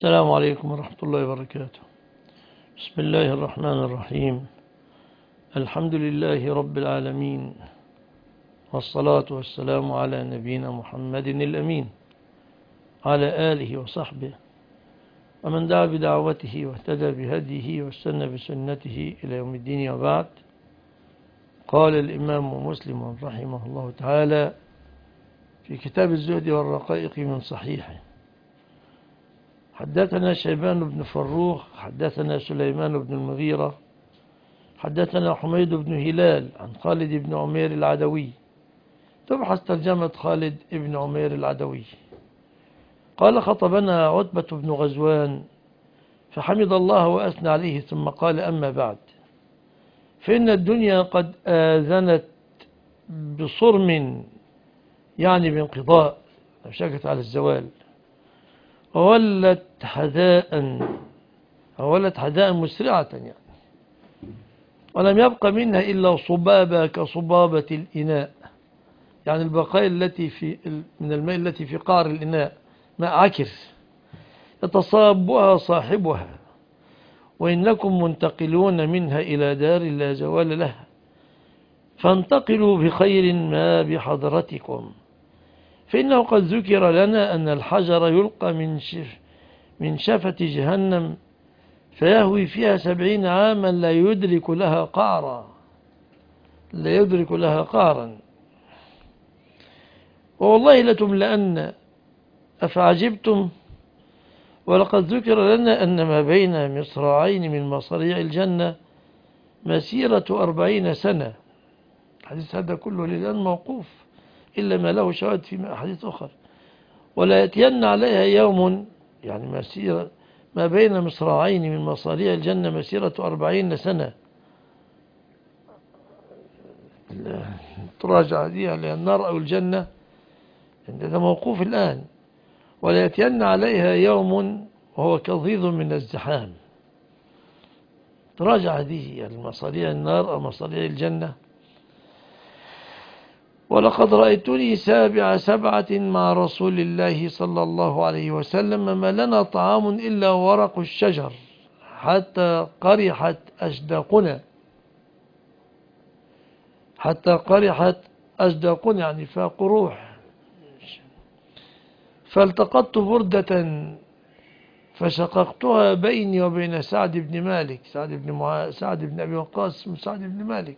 السلام عليكم ورحمة الله وبركاته. بسم الله الرحمن الرحيم. الحمد لله رب العالمين، والصلاة والسلام على نبينا محمد الأمين، على آله وصحبه ومن دعا بدعوته واهتدى بهديه واستنى بسنته إلى يوم الدين. وبعد، قال الإمام مسلم رحمه الله تعالى في كتاب الزهد والرقائق من صحيحه: حدثنا شيبان بن فروخ حدثنا سليمان بن المغيرة حدثنا حميد بن هلال عن خالد بن عمير العدوي. تبحث ترجمة خالد بن عمير العدوي. قال: خطبنا عتبة بن غزوان فحمد الله وأثنى عليه، ثم قال: أما بعد، فإن الدنيا قد آذنت بصرم، يعني بانقضاء، شكت على الزوال، وولت حذاء مسرعة، يعني ولم يبق منها إلا صبابة كصبابة الإناء، يعني البقايا من الماء التي في قعر الإناء، ماء عكر يتصابها صاحبها، وإنكم منتقلون منها إلى دار لا زوال لها، فانتقلوا بخير ما بحضرتكم، فإنه قد ذكر لنا أن الحجر يلقى من شفة جهنم فيهوي فيها 70 عاما لا يدرك لها قعرا، والله لتملأن أفعجبتم، ولقد ذكر لنا أن ما بين مصراعين من مصاريع الجنة مسيرة 40 سنة. الحديث هذا كله للآن موقوف، إلا ما له شواهد في أحاديث أخرى. ولا يتين عليها يوم، يعني مسيرة ما بين مصراعين من مصاريع الجنة مسيرة 40 سنة. تراجع هذه النار أو الجنة، هذا موقوف الآن. ولا يتين عليها يوم وهو كظيظ من الزحام. تراجع هذه مصاريع النار أو مصاريع الجنة. ولقد رأيتني سابع 7 مع رسول الله صلى الله عليه وسلم، ما لنا طعام إلا ورق الشجر حتى قرحت أشداقنا، يعني فقروح. فالتقطت بردة فشققتها بيني وبين سعد بن مالك، سعد بن أبي وقاص، سعد بن مالك،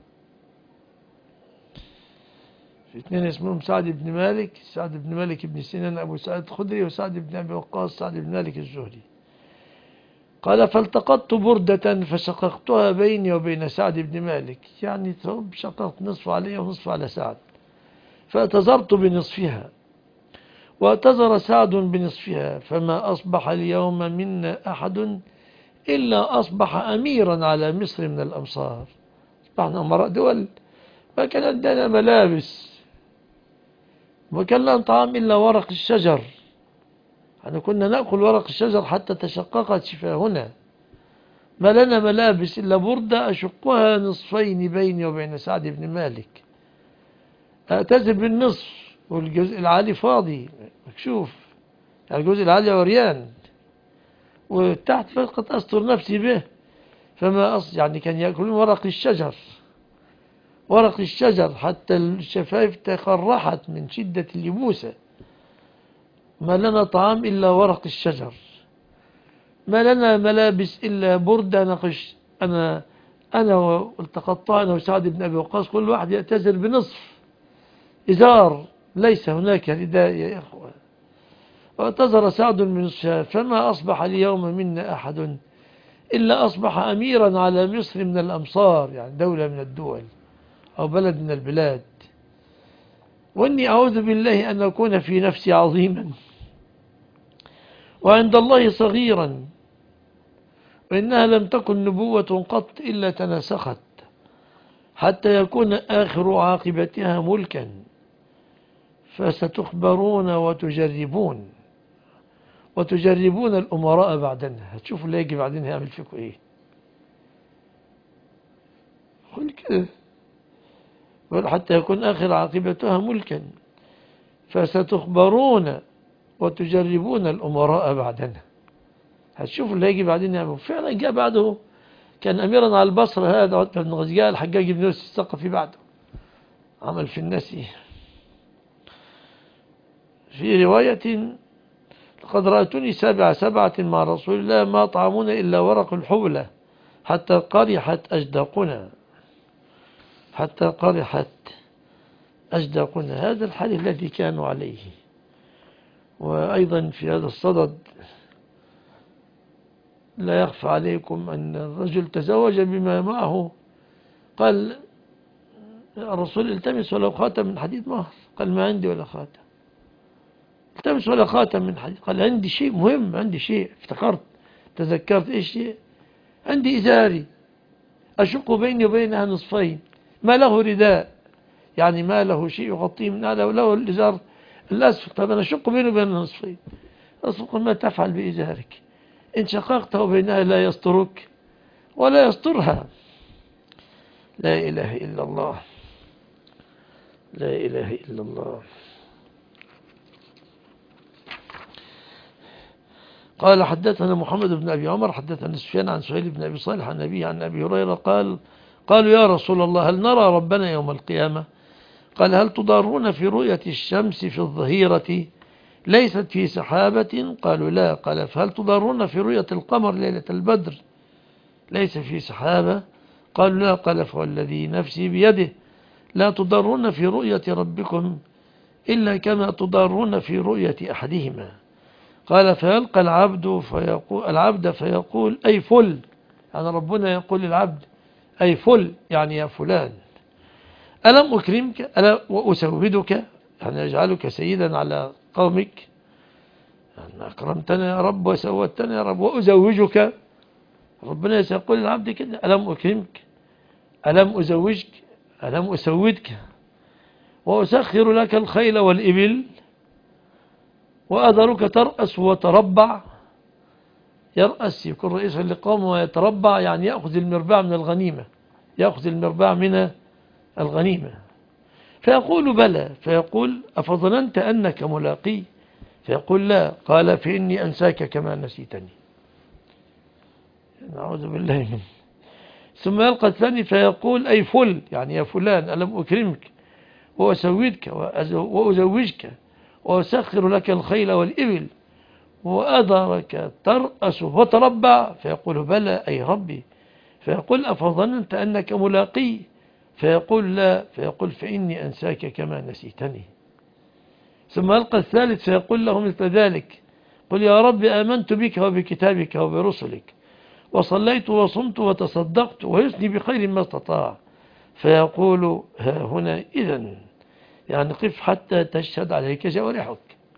في 2 اسمهم سعد بن مالك، سعد بن مالك بن سنان أبو سعد الخدري، وسعد بن أبي وقاص سعد بن مالك الزهري. قال: فالتقطت بردة فشققتها بيني وبين سعد بن مالك، يعني شققت نصف علي ونصف على سعد، فاعتذرت بنصفها واعتذر سعد بنصفها، فما أصبح اليوم منا أحد إلا أصبح أميرا على مصر من الأمصار. أصبحنا أمراء دول، ما كان عندنا ملابس، ما كان لنا طعام إلا ورق الشجر، يعني كنا نأكل ورق الشجر حتى تشققت شفاهنا. ما لنا ملابس إلا بردة أشقها نصفين بيني وبين سعد بن مالك، أعتذر بالنصف والجزء العالي فاضي مكشوف، يعني الجزء العالي عريان، وتحت فقط أستر نفسي به. يعني كان يأكلون ورق الشجر حتى الشفايف تقرحت من شدة اليبوسة. ما لنا طعام إلا ورق الشجر، ما لنا ملابس إلا بردة نقش. أنا والتقطع أنا وسعد بن أبي وقاص، كل واحد يعتذر بنصف إزار، ليس هناك رداء يا إخوة. واعتذر سعد بنصفها، فما أصبح اليوم منا أحد إلا أصبح أميرا على مصر من الأمصار، يعني دولة من الدول أو بلد من البلاد. وإني أعوذ بالله أن أكون في نفسي عظيما وعند الله صغيرا، وإنها لم تكن نبوة قط إلا تناسخت، حتى يكون آخر عاقبتها ملكا، فستخبرون وتجربون الأمراء بعدنا. هتشوفوا اللي يجي بعدين هيعمل فيكم إيه. قل كده، حتى يكون آخر عاقبتها ملكا، فستخبرون وتجربون الأمراء بعدنا. هتشوفوا اللي هيجي بعدين يعمل. فعلا جاء بعده كان أميرا على البصرة هذا عتبة بن غزيان الحجاج بن يوسف الثقفي بعده عمل في الناس إيه. في رواية لقد رأيتني 7 مع رسول الله ما طعامنا إلا ورق الحولة حتى قرحت أجداقنا، حتى قرحت أجداقنا. هذا الحال الذي كانوا عليه. وأيضا في هذا الصدد لا يخفى عليكم أن الرجل تزوج بما معه، قال الرسول التمس ولو خاتم من حديد مهر، قال ما عندي ولا خاتم. التمس ولا خاتم من حديد، قال عندي شيء مهم، عندي شيء افتكرت تذكرت ايش شيء، عندي إزاري أشق بيني وبينها نصفين ما له رداء، يعني ما له شيء يغطيه من هذا وله الإزار الأسفل، طب أنا أشق بيني وبينها نصفين. الرسول قال ما تفعل بإزارك إن شققته بينها لا يسترك ولا يسترها. لا إله إلا الله، لا إله إلا الله. قال حدثنا محمد بن أبي عمر حدثنا سفيان عن سهيل بن أبي صالح عن أبيه عن أبي هريرة قال قالوا يا رسول الله هل نرى ربنا يوم القيامة؟ قال هل تضارون في رؤية الشمس في الظهيرة ليست في سحابة؟ قالوا لا. قال فهل تضارون في رؤية القمر ليلة البدر ليس في سحابة؟ قالوا لا. قال فوالذي نفسي بيده لا تضارون في رؤية ربكم إلا كما تضارون في رؤية أحدهما. قال فيلقى العبد فيقول أي فل، يعني ربنا يقول للعبد أي فل، يعني يا فلان ألم أكرمك ألا وأسودك، يعني أجعلك سيدا على قومك، يعني أكرمتنا يا رب وسودتنا يا رب، وأزوجك. ربنا يقول للعبد كده ألم أكرمك ألم أزوجك ألم أسودك، وأسخر لك الخيل والإبل، وأذرك ترأس وتربع. يرأس يكون رئيسا لقوم، ويتربع يعني يأخذ المربع من الغنيمة، يأخذ المربع من الغنيمة. فيقول بلى، فيقول أفظننت أنك ملاقي؟ فيقول لا. قال فإني أنساك كما نسيتني. نعوذ بالله منه. ثم يلقى الثاني فيقول أي فل، يعني يا فلان ألم أكرمك وأسودك وأزوجك وأسخر لك الخيل والإبل، وأذرك ترأس وتربع. فيقول بلى أي ربي. فيقول أفظننت أنك ملاقي؟ فيقول لا. فيقول فإني أنساك كما نسيتني. ثم يلقى الثالث فيقول له مثل ذلك، قل يا رب آمنت بك وبكتابك وبرسلك وصليت وصمت وتصدقت ويثني بخير ما استطاع. فيقول ها هنا إذن، يعني قف حتى تشهد عليك جوارحك.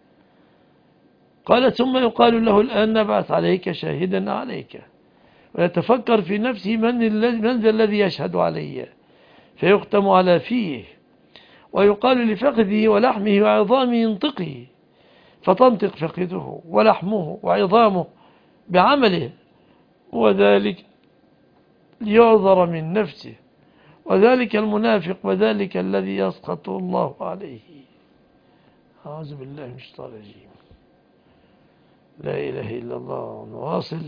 قال ثم يقال له الآن نبعث عليك شاهدا عليك. ويتفكر في نفسه من ذا الذي يشهد علي، فيختم على فيه ويقال لفخذه ولحمه وعظامه انطقي، فتنطق فخذه ولحمه وعظامه بعمله، وذلك ليعذر من نفسه، وذلك المنافق وذلك الذي يسخط الله عليه. أعوذ بالله من الشيطان الرجيم. لا إله إلا الله. نواصل.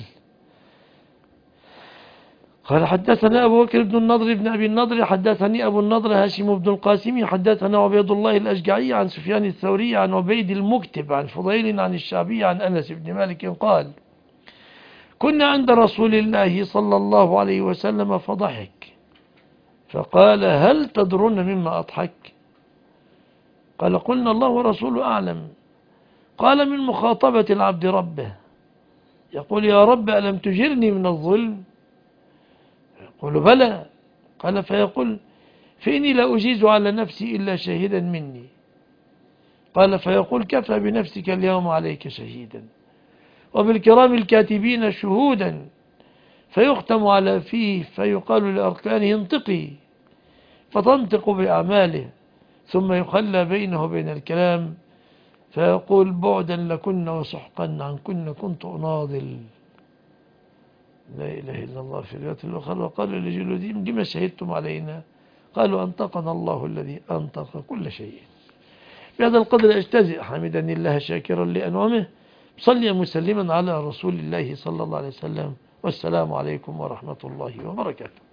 قال حدثنا أبو بكر بن النضر بن أبي النضر حدثني أبو النضر هاشم بن القاسم حدثنا عبيد الله الأشجعي عن سفيان الثوري عن عبيد المكتب عن فضيل عن الشعبي عن أنس بن مالك قال كنا عند رسول الله صلى الله عليه وسلم فضحك فقال هل تدرون مما أضحك؟ قال قلنا الله ورسوله أعلم. قال من مخاطبة العبد ربه، يقول يا رب ألم تجرني من الظلم؟ يقول بلى. قال فيقول فإني لا أجيز على نفسي إلا شهيدا مني. قال فيقول كفى بنفسك اليوم عليك شهيدا وبالكرام الكاتبين شهودا. فيختم على فيه فيقال لأركانه انطقي، فتنطق بأعماله، ثم يخلى بينه وبين الكلام فيقول بعدا لكن وسحقا عنكن كنت أناضل. لا إله إلا الله. في الرواية الأخرى وقالوا لجلودهم لما شهدتم علينا؟ قالوا أنطقنا الله الذي أنطق كل شيء. بهذا القدر أجتزئ حامدا الله شاكرا لأنعمه صليا مسلما على رسول الله صلى الله عليه وسلم. والسلام عليكم ورحمة الله وبركاته.